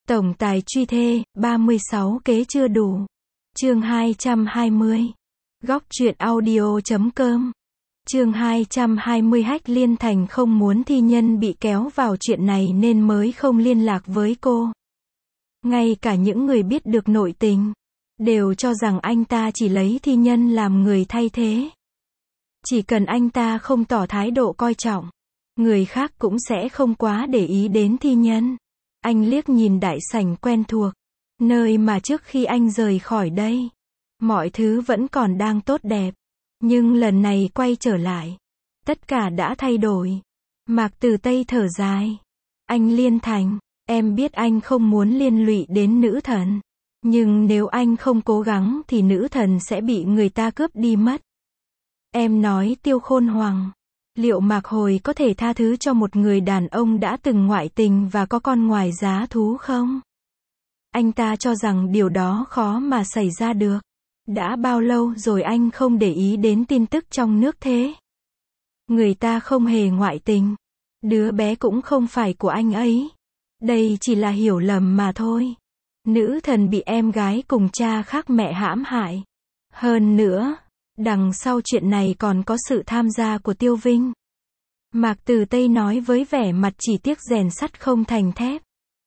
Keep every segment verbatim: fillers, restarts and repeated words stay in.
Tổng tài truy thê, ba mươi sáu kế chưa đủ. Chương hai trăm hai mươi. Góc truyện audio chấm com. Chương hai trăm hai mươi. Hách Liên Thành không muốn thi nhân bị kéo vào chuyện này nên mới không liên lạc với cô. Ngay cả những người biết được nội tình đều cho rằng anh ta chỉ lấy thi nhân làm người thay thế. Chỉ cần anh ta không tỏ thái độ coi trọng, người khác cũng sẽ không quá để ý đến thi nhân. Anh liếc nhìn đại sảnh quen thuộc, nơi mà trước khi anh rời khỏi đây, mọi thứ vẫn còn đang tốt đẹp. Nhưng lần này quay trở lại, tất cả đã thay đổi. Mạc Từ Tây thở dài. Anh Liên Thành, em biết anh không muốn liên lụy đến nữ thần. Nhưng nếu anh không cố gắng thì nữ thần sẽ bị người ta cướp đi mất. Em nói Tiêu Khôn Hoàng, liệu Mạc Hồi có thể tha thứ cho một người đàn ông đã từng ngoại tình và có con ngoài giá thú không? Anh ta cho rằng điều đó khó mà xảy ra được. Đã bao lâu rồi anh không để ý đến tin tức trong nước thế? Người ta không hề ngoại tình. Đứa bé cũng không phải của anh ấy. Đây chỉ là hiểu lầm mà thôi. Nữ thần bị em gái cùng cha khác mẹ hãm hại. Hơn nữa, đằng sau chuyện này còn có sự tham gia của Tiêu Vinh. Mạc Từ Tây nói với vẻ mặt chỉ tiếc rèn sắt không thành thép.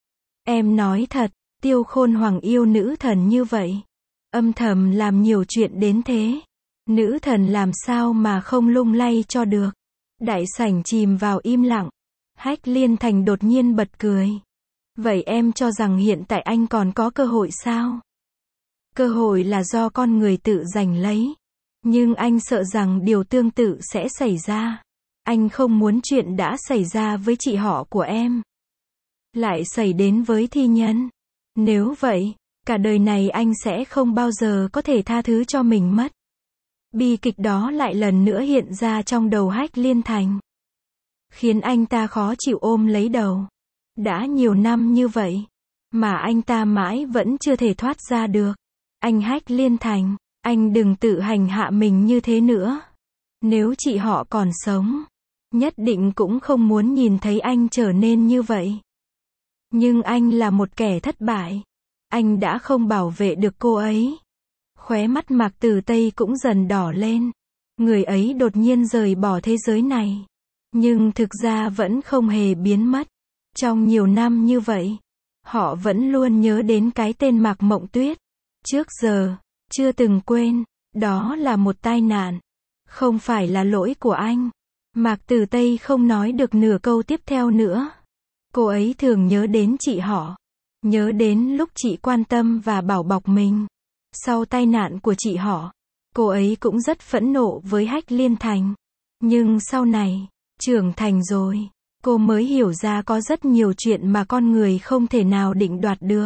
Em nói thật, Tiêu Khôn Hoàng yêu nữ thần như vậy, âm thầm làm nhiều chuyện đến thế. Nữ thần làm sao mà không lung lay cho được. Đại sảnh chìm vào im lặng. Hách Liên Thành đột nhiên bật cười. Vậy em cho rằng hiện tại anh còn có cơ hội sao? Cơ hội là do con người tự giành lấy. Nhưng anh sợ rằng điều tương tự sẽ xảy ra. Anh không muốn chuyện đã xảy ra với chị họ của em lại xảy đến với thi nhân. Nếu vậy, cả đời này anh sẽ không bao giờ có thể tha thứ cho mình mất. Bi kịch đó lại lần nữa hiện ra trong đầu Hách Liên Thành, khiến anh ta khó chịu ôm lấy đầu. Đã nhiều năm như vậy, mà anh ta mãi vẫn chưa thể thoát ra được. Anh Hách Liên Thành, anh đừng tự hành hạ mình như thế nữa. Nếu chị họ còn sống, nhất định cũng không muốn nhìn thấy anh trở nên như vậy. Nhưng anh là một kẻ thất bại. Anh đã không bảo vệ được cô ấy. Khóe mắt Mạc Từ Tây cũng dần đỏ lên. Người ấy đột nhiên rời bỏ thế giới này. Nhưng thực ra vẫn không hề biến mất. Trong nhiều năm như vậy, họ vẫn luôn nhớ đến cái tên Mạc Mộng Tuyết. Trước giờ, chưa từng quên, đó là một tai nạn. Không phải là lỗi của anh. Mạc Từ Tây không nói được nửa câu tiếp theo nữa. Cô ấy thường nhớ đến chị họ. Nhớ đến lúc chị quan tâm và bảo bọc mình. Sau tai nạn của chị họ, cô ấy cũng rất phẫn nộ với Hách Liên Thành. Nhưng sau này, trưởng thành rồi, cô mới hiểu ra có rất nhiều chuyện mà con người không thể nào định đoạt được.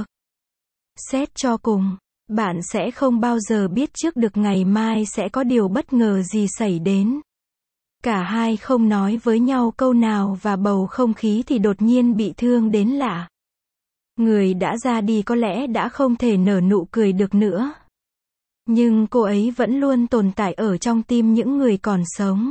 Xét cho cùng, bạn sẽ không bao giờ biết trước được ngày mai sẽ có điều bất ngờ gì xảy đến. Cả hai không nói với nhau câu nào và bầu không khí thì đột nhiên bị thương đến lạ. Người đã ra đi có lẽ đã không thể nở nụ cười được nữa. Nhưng cô ấy vẫn luôn tồn tại ở trong tim những người còn sống.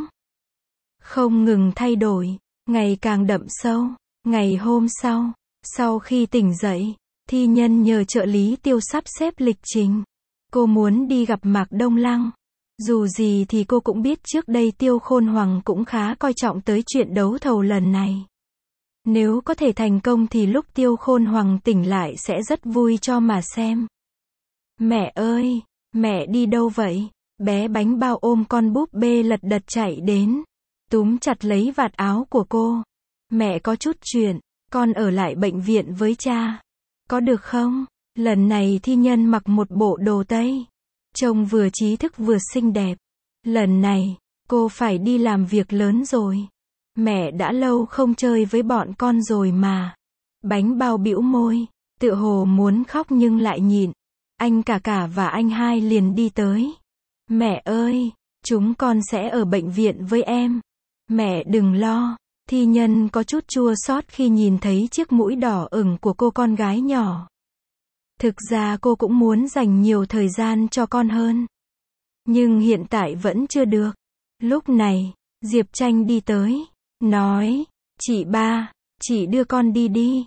Không ngừng thay đổi, ngày càng đậm sâu. Ngày hôm sau, sau khi tỉnh dậy, thi nhân nhờ trợ lý Tiêu sắp xếp lịch trình. Cô muốn đi gặp Mạc Đông Lăng. Dù gì thì cô cũng biết trước đây Tiêu Khôn Hoàng cũng khá coi trọng tới chuyện đấu thầu lần này. Nếu có thể thành công thì lúc Tiêu Khôn Hoàng tỉnh lại sẽ rất vui cho mà xem. Mẹ ơi, mẹ đi đâu vậy? Bé bánh bao ôm con búp bê lật đật chạy đến, túm chặt lấy vạt áo của cô. Mẹ có chút chuyện, con ở lại bệnh viện với cha. Có được không? Lần này thi nhân mặc một bộ đồ Tây. Trông vừa trí thức vừa xinh đẹp. Lần này, cô phải đi làm việc lớn rồi. Mẹ đã lâu không chơi với bọn con rồi mà. Bánh bao bĩu môi, tựa hồ muốn khóc nhưng lại nhịn. Anh cả cả và anh hai liền đi tới. Mẹ ơi, chúng con sẽ ở bệnh viện với em. Mẹ đừng lo. Thi nhân có chút chua xót khi nhìn thấy chiếc mũi đỏ ửng của cô con gái nhỏ. Thực ra cô cũng muốn dành nhiều thời gian cho con hơn. Nhưng hiện tại vẫn chưa được. Lúc này, Diệp Tranh đi tới, nói, chị ba, chị đưa con đi đi.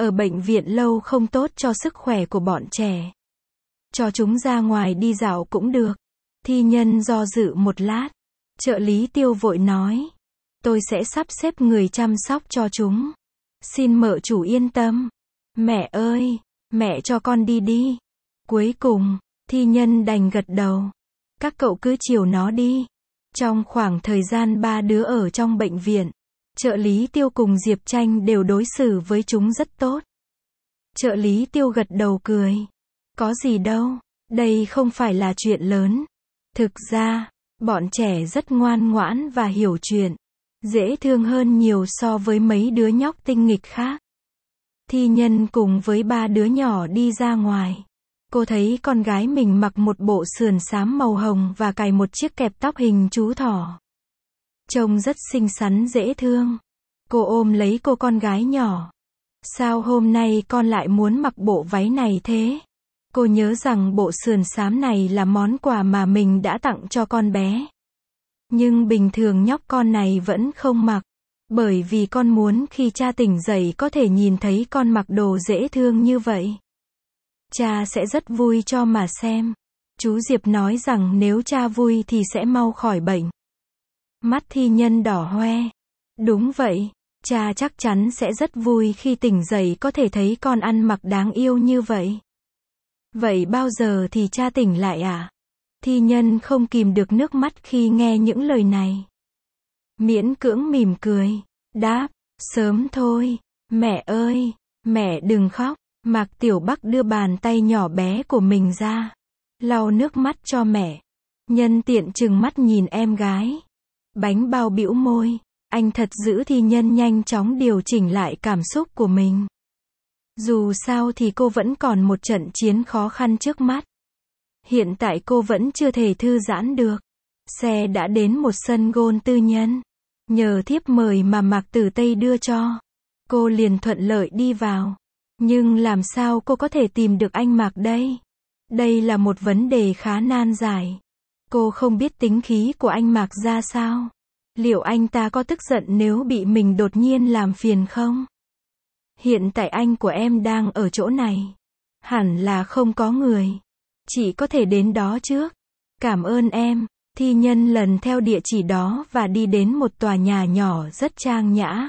Ở bệnh viện lâu không tốt cho sức khỏe của bọn trẻ. Cho chúng ra ngoài đi dạo cũng được. Thi nhân do dự một lát. Trợ lý Tiêu vội nói. Tôi sẽ sắp xếp người chăm sóc cho chúng. Xin mợ chủ yên tâm. Mẹ ơi, mẹ cho con đi đi. Cuối cùng, thi nhân đành gật đầu. Các cậu cứ chiều nó đi. Trong khoảng thời gian ba đứa ở trong bệnh viện, trợ lý Tiêu cùng Diệp Tranh đều đối xử với chúng rất tốt. Trợ lý Tiêu gật đầu cười. Có gì đâu, đây không phải là chuyện lớn. Thực ra, bọn trẻ rất ngoan ngoãn và hiểu chuyện. Dễ thương hơn nhiều so với mấy đứa nhóc tinh nghịch khác. Thi nhân cùng với ba đứa nhỏ đi ra ngoài. Cô thấy con gái mình mặc một bộ sườn xám màu hồng và cài một chiếc kẹp tóc hình chú thỏ. Trông rất xinh xắn dễ thương. Cô ôm lấy cô con gái nhỏ. Sao hôm nay con lại muốn mặc bộ váy này thế? Cô nhớ rằng bộ sườn xám này là món quà mà mình đã tặng cho con bé. Nhưng bình thường nhóc con này vẫn không mặc. Bởi vì con muốn khi cha tỉnh dậy có thể nhìn thấy con mặc đồ dễ thương như vậy. Cha sẽ rất vui cho mà xem. Chú Diệp nói rằng nếu cha vui thì sẽ mau khỏi bệnh. Mắt thi nhân đỏ hoe. Đúng vậy, cha chắc chắn sẽ rất vui khi tỉnh dậy có thể thấy con ăn mặc đáng yêu như vậy. Vậy bao giờ thì cha tỉnh lại à? Thi nhân không kìm được nước mắt khi nghe những lời này. Miễn cưỡng mỉm cười. Đáp, sớm thôi. Mẹ ơi, mẹ đừng khóc. Mạc Tiểu Bắc đưa bàn tay nhỏ bé của mình ra. Lau nước mắt cho mẹ. Nhân tiện trừng mắt nhìn em gái. Bánh bao bĩu môi. Anh thật dữ. Thi nhân nhanh chóng điều chỉnh lại cảm xúc của mình. Dù sao thì cô vẫn còn một trận chiến khó khăn trước mắt. Hiện tại cô vẫn chưa thể thư giãn được. Xe đã đến một sân golf tư nhân. Nhờ thiếp mời mà Mạc Tử Tây đưa cho, cô liền thuận lợi đi vào. Nhưng làm sao cô có thể tìm được anh Mạc đây? Đây là một vấn đề khá nan giải. Cô không biết tính khí của anh Mạc ra sao. Liệu anh ta có tức giận nếu bị mình đột nhiên làm phiền không? Hiện tại anh của em đang ở chỗ này. Hẳn là không có người. Chị có thể đến đó trước. Cảm ơn em. Thi nhân lần theo địa chỉ đó và đi đến một tòa nhà nhỏ rất trang nhã.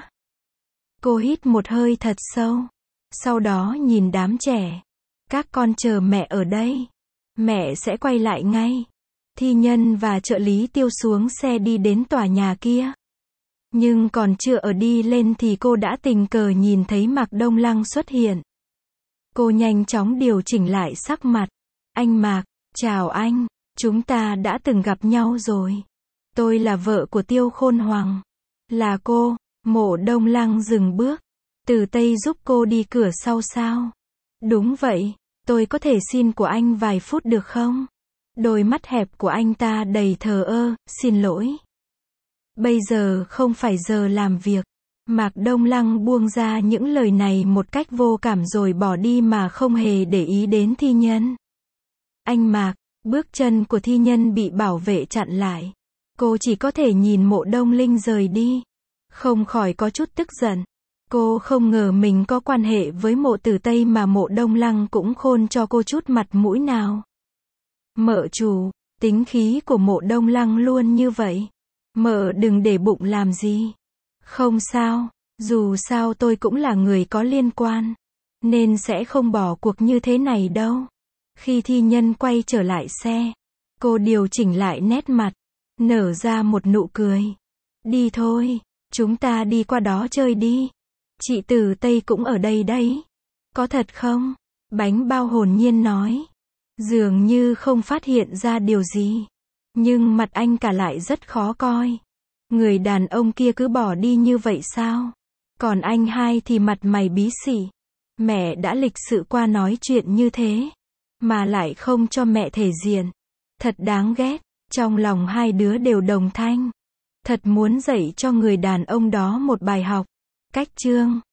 Cô hít một hơi thật sâu. Sau đó nhìn đám trẻ. Các con chờ mẹ ở đây. Mẹ sẽ quay lại ngay. Thi nhân và trợ lý Tiêu xuống xe đi đến tòa nhà kia. Nhưng còn chưa ở đi lên thì cô đã tình cờ nhìn thấy Mạc Đông Lăng xuất hiện. Cô nhanh chóng điều chỉnh lại sắc mặt. Anh Mạc, chào anh. Chúng ta đã từng gặp nhau rồi. Tôi là vợ của Tiêu Khôn Hoàng. Là cô. Mộ Đông Lăng dừng bước. Từ Tây giúp cô đi cửa sau sao? Đúng vậy. Tôi có thể xin của anh vài phút được không? Đôi mắt hẹp của anh ta đầy thờ ơ. Xin lỗi. Bây giờ không phải giờ làm việc. Mạc Đông Lăng buông ra những lời này một cách vô cảm rồi bỏ đi mà không hề để ý đến thi nhân. Anh Mạc. Bước chân của thi nhân bị bảo vệ chặn lại. Cô chỉ có thể nhìn Mộ Đông Linh rời đi. Không khỏi có chút tức giận. Cô không ngờ mình có quan hệ với Mộ Tử Tây mà Mộ Đông Lăng cũng khôn cho cô chút mặt mũi nào. Mợ chủ, tính khí của Mộ Đông Lăng luôn như vậy. Mợ đừng để bụng làm gì. Không sao, dù sao tôi cũng là người có liên quan. Nên sẽ không bỏ cuộc như thế này đâu. Khi thi nhân quay trở lại xe, cô điều chỉnh lại nét mặt, nở ra một nụ cười. Đi thôi, chúng ta đi qua đó chơi đi. Chị Từ Tây cũng ở đây đấy. Có thật không? Bánh bao hồn nhiên nói. Dường như không phát hiện ra điều gì. Nhưng mặt anh cả lại rất khó coi. Người đàn ông kia cứ bỏ đi như vậy sao? Còn anh hai thì mặt mày bí xỉ. Mẹ đã lịch sự qua nói chuyện như thế. Mà lại không cho mẹ thể diện. Thật đáng ghét. Trong lòng hai đứa đều đồng thanh. Thật muốn dạy cho người đàn ông đó một bài học. Cách chương